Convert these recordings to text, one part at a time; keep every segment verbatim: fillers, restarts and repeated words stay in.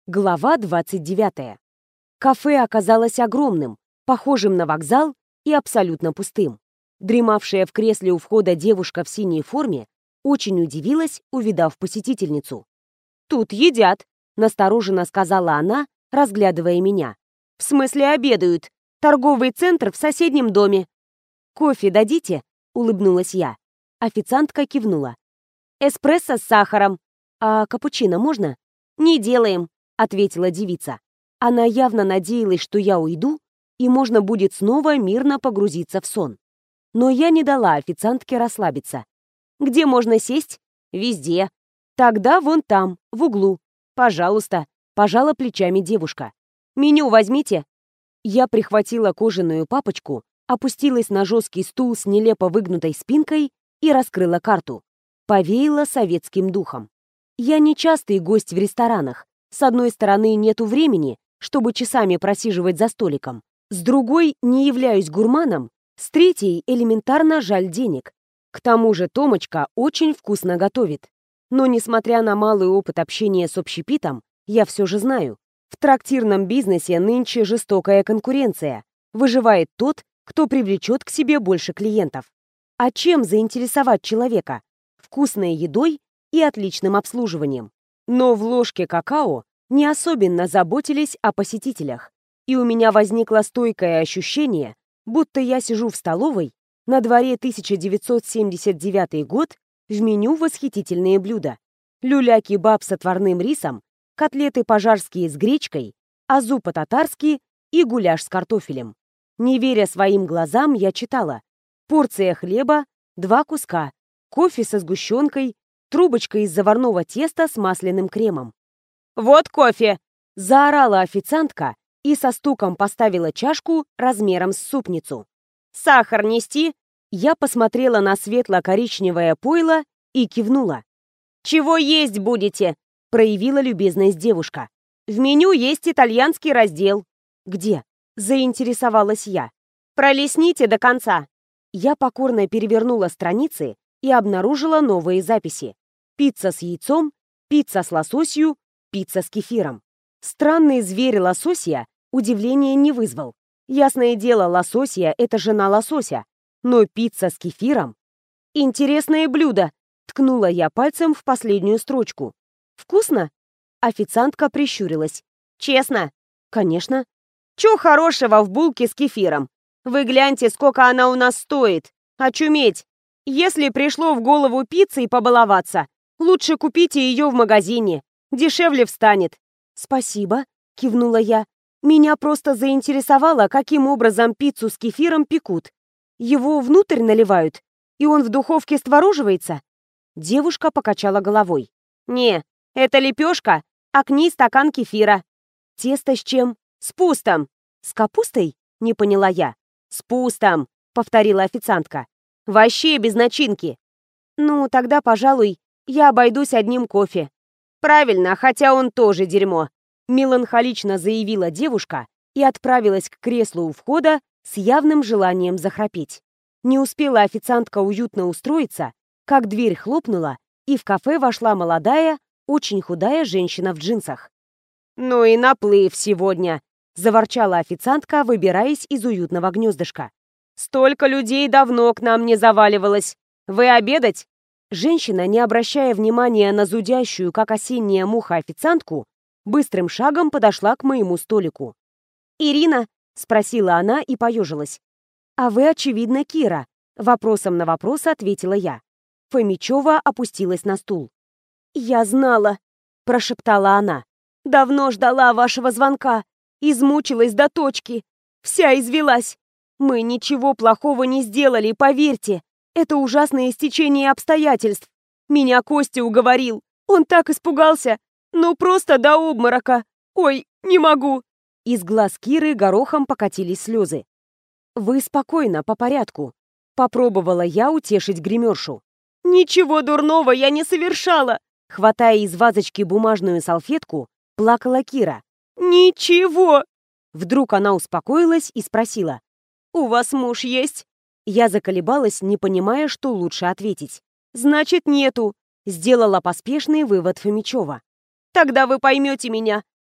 Глава двадцать девятая. Кафе оказалось огромным, похожим на вокзал и абсолютно пустым. Дремавшая в кресле у входа девушка в синей форме очень удивилась, увидав посетительницу. «Тут едят», — настороженно сказала она, разглядывая меня. «В смысле обедают. Торговый центр в соседнем доме». «Кофе дадите?» — улыбнулась я. Официантка кивнула. «Эспрессо с сахаром. А капучино можно?» «Не делаем», — ответила девица. Она явно надеялась, что я уйду, и можно будет снова мирно погрузиться в сон. Но я не дала официантке расслабиться. «Где можно сесть?» «Везде». «Тогда вон там, в углу. Пожалуйста», — пожала плечами девушка. «Меню возьмите». Я прихватила кожаную папочку, опустилась на жесткий стул с нелепо выгнутой спинкой и раскрыла карту. Повеяла советским духом. Я не частый гость в ресторанах. С одной стороны, нету времени, чтобы часами просиживать за столиком. С другой, не являюсь гурманом. С третьей, элементарно жаль денег. К тому же Томочка очень вкусно готовит. Но, несмотря на малый опыт общения с общепитом, я все же знаю. В трактирном бизнесе нынче жестокая конкуренция. Выживает тот, кто привлечет к себе больше клиентов. А чем заинтересовать человека? Вкусной едой и отличным обслуживанием. Но в ложке какао не особенно заботились о посетителях. И у меня возникло стойкое ощущение, будто я сижу в столовой, на дворе тысяча девятьсот семьдесят девятый год, в меню восхитительные блюда. Люля-кебаб с отварным рисом, котлеты пожарские с гречкой, азу по-татарски и гуляш с картофелем. Не веря своим глазам, я читала. Порция хлеба, два куска, кофе со сгущенкой, трубочка из заварного теста с масляным кремом. «Вот кофе!» – заорала официантка и со стуком поставила чашку размером с супницу. «Сахар нести?» Я посмотрела на светло-коричневое пойло и кивнула. «Чего есть будете?» – проявила любезность девушка. «В меню есть итальянский раздел». «Где?» – заинтересовалась я. «Пролистните до конца». Я покорно перевернула страницы и обнаружила новые записи. Пицца с яйцом, пицца с лососью, пицца с кефиром. Странный зверь лососья удивления не вызвал. Ясное дело, лососья — это жена лосося. Но пицца с кефиром? Интересное блюдо! Ткнула я пальцем в последнюю строчку. Вкусно? Официантка прищурилась. Честно? Конечно. Чё хорошего в булке с кефиром? Вы гляньте, сколько она у нас стоит. Очуметь! Если пришло в голову пиццей побаловаться, лучше купите ее в магазине. Дешевле встанет. Спасибо, кивнула я. Меня просто заинтересовало, каким образом пиццу с кефиром пекут. Его внутрь наливают, и он в духовке створоживается? Девушка покачала головой. Не, это лепешка, а к ней стакан кефира. Тесто с чем? С пустом. С капустой? Не поняла я. С пустом, повторила официантка. Вообще без начинки. Ну, тогда, пожалуй, я обойдусь одним кофе. Правильно, хотя он тоже дерьмо. Меланхолично заявила девушка и отправилась к креслу у входа с явным желанием захрапеть. Не успела официантка уютно устроиться, как дверь хлопнула, и в кафе вошла молодая, очень худая женщина в джинсах. «Ну и наплыв сегодня», — заворчала официантка, выбираясь из уютного гнездышка. «Столько людей давно к нам не заваливалось. Вы обедать?» Женщина, не обращая внимания на зудящую, как осенняя муха, официантку, быстрым шагом подошла к моему столику. «Ирина?» — спросила она и поежилась. «А вы, очевидно, Кира», — вопросом на вопрос ответила я. Фомичева опустилась на стул. «Я знала», — прошептала она. «Давно ждала вашего звонка. Измучилась до точки. Вся извелась. Мы ничего плохого не сделали, поверьте. Это ужасное стечение обстоятельств. Меня Костя уговорил. Он так испугался. Ну, просто до обморока. Ой, не могу». Из глаз Киры горохом покатились слезы. «Вы спокойно, по порядку», — попробовала я утешить гримершу. «Ничего дурного я не совершала!» Хватая из вазочки бумажную салфетку, плакала Кира. «Ничего!» Вдруг она успокоилась и спросила. «У вас муж есть?» Я заколебалась, не понимая, что лучше ответить. «Значит, нету», — сделала поспешный вывод Фомичева. «Тогда вы поймете меня.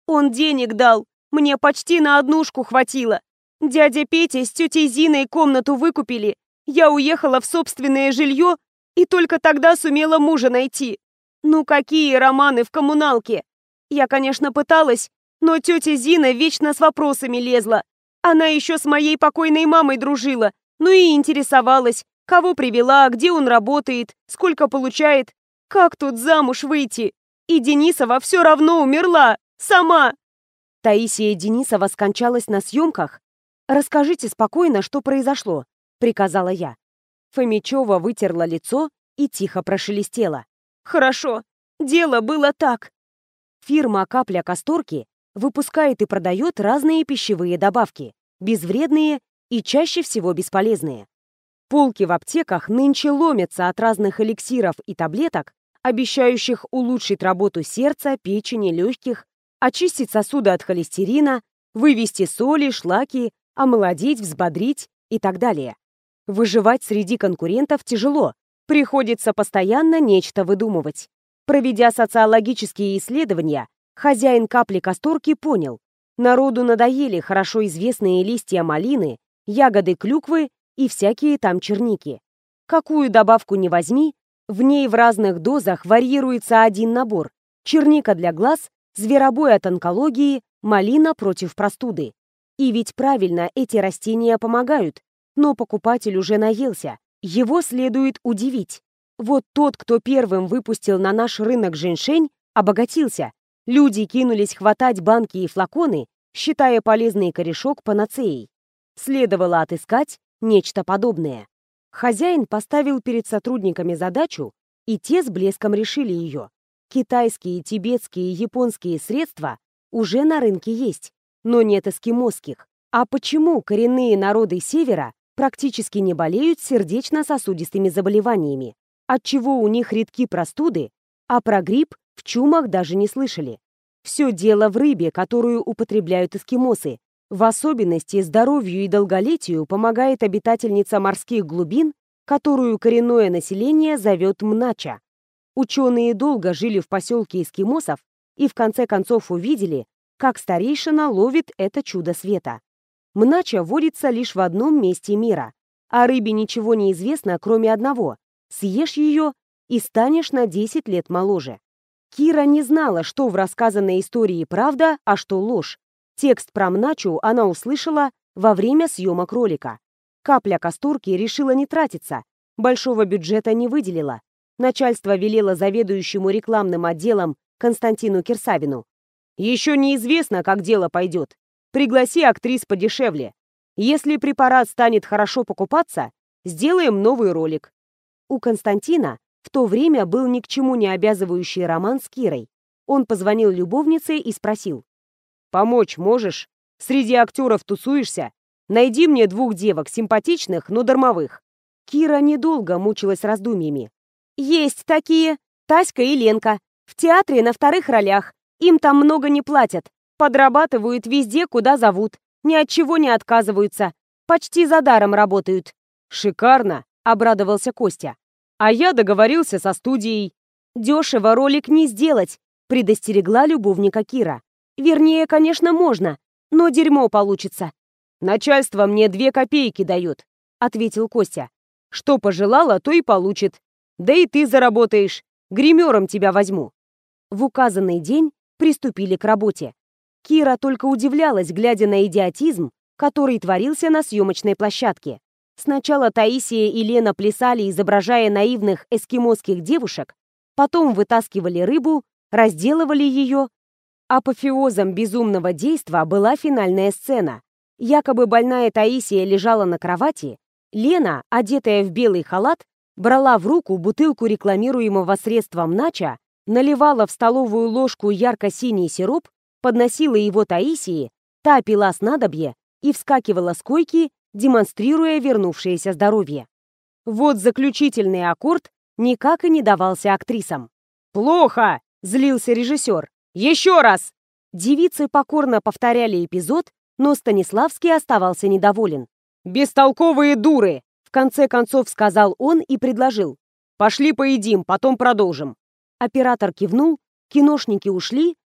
Он денег дал, мне почти на однушку хватило. Дядя Петя с тетей Зиной комнату выкупили. Я уехала в собственное жилье и только тогда сумела мужа найти. Ну какие романы в коммуналке? Я, конечно, пыталась, но тетя Зина вечно с вопросами лезла. Она еще с моей покойной мамой дружила, ну и интересовалась, кого привела, где он работает, сколько получает, как тут замуж выйти. И Денисова все равно умерла, сама. Таисия Денисова скончалась на съемках? Расскажите спокойно, что произошло, приказала я. Фомичева вытерла лицо и тихо прошелестела. Хорошо, дело было так. Фирма «Капля Касторки» выпускает и продает разные пищевые добавки, безвредные и чаще всего бесполезные. Полки в аптеках нынче ломятся от разных эликсиров и таблеток, обещающих улучшить работу сердца, печени, легких, очистить сосуды от холестерина, вывести соли, шлаки, омолодить, взбодрить и так далее. Выживать среди конкурентов тяжело, приходится постоянно нечто выдумывать. Проведя социологические исследования, хозяин «Капли Касторки» понял, народу надоели хорошо известные листья малины, ягоды клюквы и всякие там черники. Какую добавку ни возьми, в ней в разных дозах варьируется один набор: черника для глаз, зверобой от онкологии, малина против простуды. И ведь правильно, эти растения помогают, но покупатель уже наелся, его следует удивить. Вот тот, кто первым выпустил на наш рынок женьшень, обогатился. Люди кинулись хватать банки и флаконы, считая полезный корешок панацеей. Следовало отыскать нечто подобное. Хозяин поставил перед сотрудниками задачу, и те с блеском решили ее. Китайские, тибетские, японские средства уже на рынке есть, но нет эскимосских. А почему коренные народы Севера практически не болеют сердечно-сосудистыми заболеваниями? Отчего у них редки простуды, а про грипп в чумах даже не слышали? Все дело в рыбе, которую употребляют эскимосы. В особенности здоровью и долголетию помогает обитательница морских глубин, которую коренное население зовет Мнача. Ученые долго жили в поселке эскимосов и в конце концов увидели, как старейшина ловит это чудо света. Мнача водится лишь в одном месте мира. О рыбе ничего не известно, кроме одного: съешь ее и станешь на десять лет моложе. Кира не знала, что в рассказанной истории правда, а что ложь. Текст про Мначу она услышала во время съемок ролика. Капля Касторки решила не тратиться, большого бюджета не выделила. Начальство велело заведующему рекламным отделом Константину Кирсавину: «Еще неизвестно, как дело пойдет. Пригласи актрис подешевле. Если препарат станет хорошо покупаться, сделаем новый ролик». У Константина в то время был ни к чему не обязывающий роман с Кирой. Он позвонил любовнице и спросил: «Помочь можешь? Среди актеров тусуешься? Найди мне двух девок, симпатичных, но дармовых». Кира недолго мучилась раздумьями. «Есть такие. Таська и Ленка. В театре на вторых ролях. Им там много не платят. Подрабатывают везде, куда зовут. Ни от чего не отказываются. Почти за даром работают». «Шикарно!» — обрадовался Костя. «А я договорился со студией». «Дешево ролик не сделать», — предостерегла любовника Кира. «Вернее, конечно, можно, но дерьмо получится». «Начальство мне две копейки дает», — ответил Костя. «Что пожелала, то и получит. Да и ты заработаешь. Гримером тебя возьму». В указанный день приступили к работе. Кира только удивлялась, глядя на идиотизм, который творился на съемочной площадке. Сначала Таисия и Лена плясали, изображая наивных эскимосских девушек, потом вытаскивали рыбу, разделывали ее. Апофеозом безумного действа была финальная сцена. Якобы больная Таисия лежала на кровати, Лена, одетая в белый халат, брала в руку бутылку рекламируемого средства Мнача, наливала в столовую ложку ярко-синий сироп, подносила его Таисии, та пила снадобье и вскакивала с койки, демонстрируя вернувшееся здоровье. Вот заключительный аккорд никак и не давался актрисам. «Плохо!» — злился режиссер. «Еще раз!» Девицы покорно повторяли эпизод, но Станиславский оставался недоволен. «Бестолковые дуры!» — в конце концов сказал он и предложил: «Пошли поедим, потом продолжим». Оператор кивнул, киношники ушли,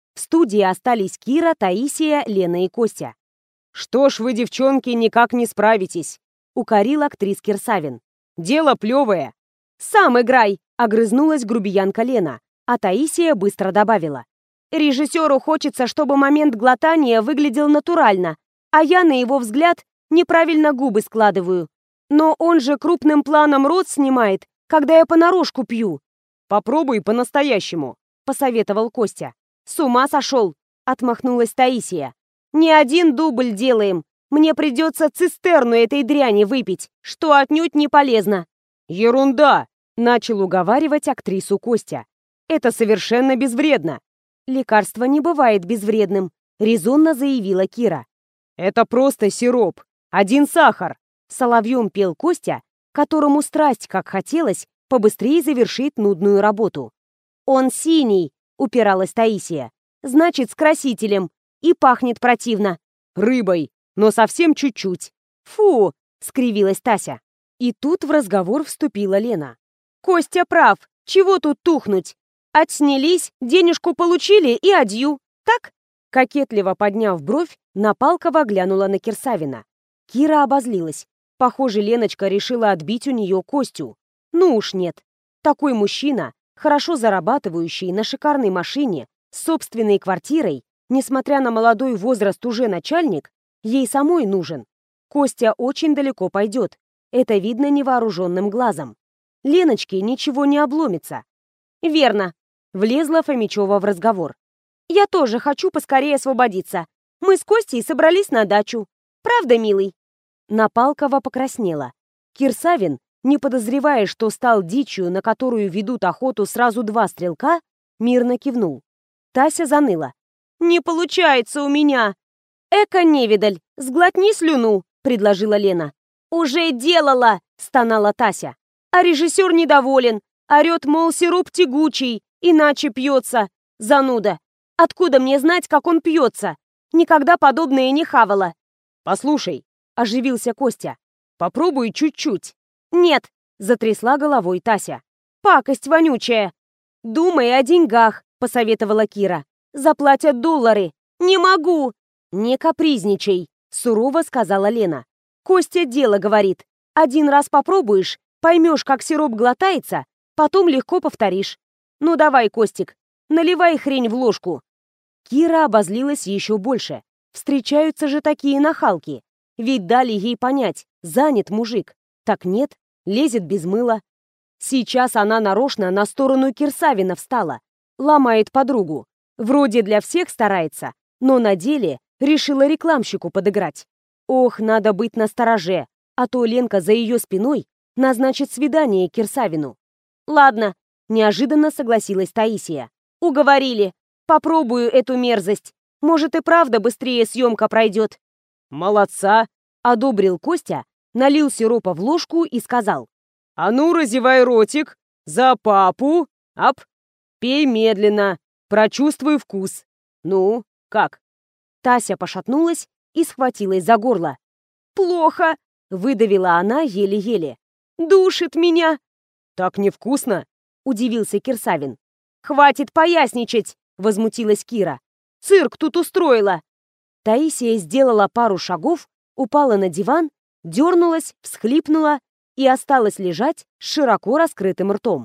В студии остались Кира, Таисия, Лена и Костя. «Что ж вы, девчонки, никак не справитесь?» — укорил актрис Кирсавин. «Дело плевое». «Сам играй!» — огрызнулась грубиянка Лена, а Таисия быстро добавила. «Режиссеру хочется, чтобы момент глотания выглядел натурально, а я, на его взгляд, неправильно губы складываю. Но он же крупным планом рот снимает, когда я понарошку пью». «Попробуй по-настоящему», — посоветовал Костя. «С ума сошел!» — отмахнулась Таисия. «Не один дубль делаем. Мне придется цистерну этой дряни выпить, что отнюдь не полезно». «Ерунда!» — начал уговаривать актрису Костя. «Это совершенно безвредно». «Лекарство не бывает безвредным», — резонно заявила Кира. «Это просто сироп. Один сахар», — соловьем пел Костя, которому страсть, как хотелось, побыстрее завершить нудную работу. «Он синий», — упиралась Таисия. «Значит, с красителем. И пахнет противно». «Рыбой, но совсем чуть-чуть». «Фу!» — скривилась Тася. И тут в разговор вступила Лена. «Костя прав. Чего тут тухнуть? Отснялись, денежку получили и адью. Так?» Кокетливо подняв бровь, Напалкова глянула на Кирсавина. Кира обозлилась. Похоже, Леночка решила отбить у нее Костю. Ну уж нет. Такой мужчина, хорошо зарабатывающий на шикарной машине, с собственной квартирой, несмотря на молодой возраст уже начальник, ей самой нужен. Костя очень далеко пойдет. Это видно невооруженным глазом. Леночке ничего не обломится. «Верно», — влезла Фомичева в разговор. «Я тоже хочу поскорее освободиться. Мы с Костей собрались на дачу. Правда, милый?» Напалкова покраснела. Кирсавин, не подозревая, что стал дичью, на которую ведут охоту сразу два стрелка, мирно кивнул. Тася заныла. «Не получается у меня!» «Эко-невидаль, сглотни слюну», — предложила Лена. «Уже делала!» — стонала Тася. «А режиссер недоволен. Орет, мол, сироп тягучий, иначе пьется. Зануда. Откуда мне знать, как он пьется? Никогда подобное не хавала». «Послушай», — оживился Костя. «попробуй чуть-чуть». «Нет», — затрясла головой Тася. «Пакость вонючая». «Думай о деньгах», — посоветовала Кира. «Заплатят доллары». «Не могу». «Не капризничай», — сурово сказала Лена. «Костя дело говорит. Один раз попробуешь, поймешь, как сироп глотается, потом легко повторишь. Ну давай, Костик, наливай хрень в ложку». Кира обозлилась еще больше. Встречаются же такие нахалки. Ведь дали ей понять, занят мужик. Так нет, лезет без мыла. Сейчас она нарочно на сторону Кирсавина встала. Ломает подругу. Вроде для всех старается, но на деле решила рекламщику подыграть. Ох, надо быть настороже, а то Ленка за ее спиной назначит свидание Кирсавину. «Ладно», — неожиданно согласилась Таисия. «Уговорили. Попробую эту мерзость. Может, и правда быстрее съемка пройдет». «Молодца!» — одобрил Костя, налил сиропа в ложку и сказал. «А ну, разевай ротик! За папу! Ап! Пей медленно! Прочувствуй вкус! Ну, как?» Тася пошатнулась и схватилась за горло. «Плохо!» — выдавила она еле-еле. «Душит меня!» «Так невкусно!» — удивился Кирсавин. «Хватит поясничать!» — возмутилась Кира. «Цирк тут устроила!» Таисия сделала пару шагов, упала на диван, дернулась, всхлипнула и осталась лежать с широко раскрытым ртом.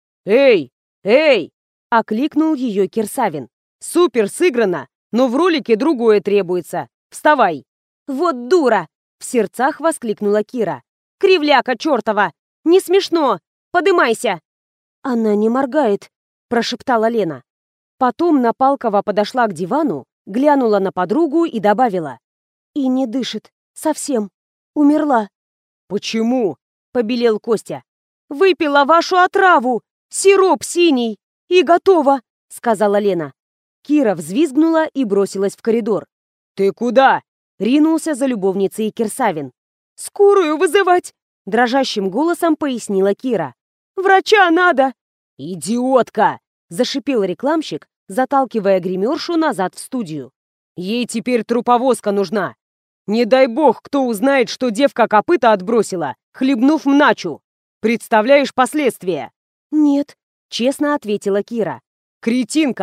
«Эй! Эй!» — окликнул ее Кирсавин. «Супер сыграно, но в ролике другое требуется. Вставай!» «Вот дура!» — в сердцах воскликнула Кира. «Кривляка чертова! Не смешно! Подымайся!» «Она не моргает», — прошептала Лена. Потом Напалкова подошла к дивану, глянула на подругу и добавила. «И не дышит. Совсем. Умерла». «Почему?» — побелел Костя. «Выпила вашу отраву! Сироп синий! И готово!» — сказала Лена. Кира взвизгнула и бросилась в коридор. «Ты куда?» — ринулся за любовницей Кирсавин. «Скорую вызывать!» — дрожащим голосом пояснила Кира. «Врача надо!» «Идиотка!» — зашипел рекламщик, заталкивая гримершу назад в студию. «Ей теперь труповозка нужна! Не дай бог, кто узнает, что девка копыта отбросила, хлебнув мначу! Представляешь последствия?» «Нет», — честно ответила Кира. «Кретинка!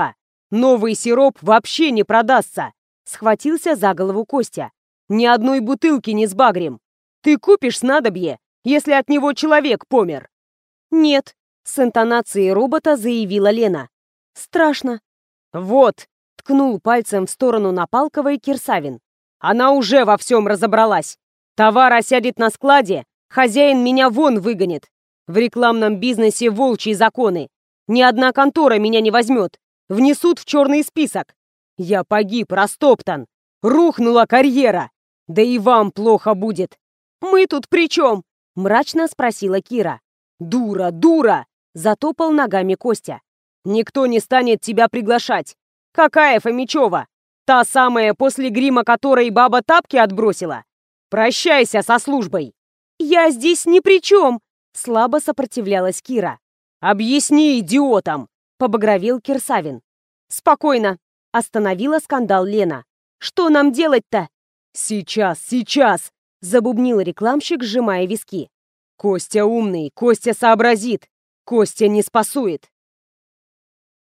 Новый сироп вообще не продастся. Схватился за голову Костя. Ни одной бутылки не сбагрим. Ты купишь снадобье, если от него человек помер? Нет, с интонацией робота заявила Лена. Страшно. Вот, ткнул пальцем в сторону Напалковой Кирсавин. Она уже во всем разобралась. Товар осядет на складе, хозяин меня вон выгонит. В рекламном бизнесе волчьи законы. Ни одна контора меня не возьмет. Внесут в черный список. Я погиб, растоптан. Рухнула карьера. Да и вам плохо будет. Мы тут при чем? Мрачно спросила Кира. Дура, дура! Затопал ногами Костя. Никто не станет тебя приглашать. Какая Фомичева? Та самая, после грима которой баба тапки отбросила? Прощайся со службой. Я здесь ни при чем. Слабо сопротивлялась Кира. Объясни идиотам, побагровел Кирсавин. Спокойно. Остановила скандал Лена. Что нам делать-то? Сейчас, сейчас, забубнил рекламщик, сжимая виски. Костя умный, Костя сообразит. Костя не спасует.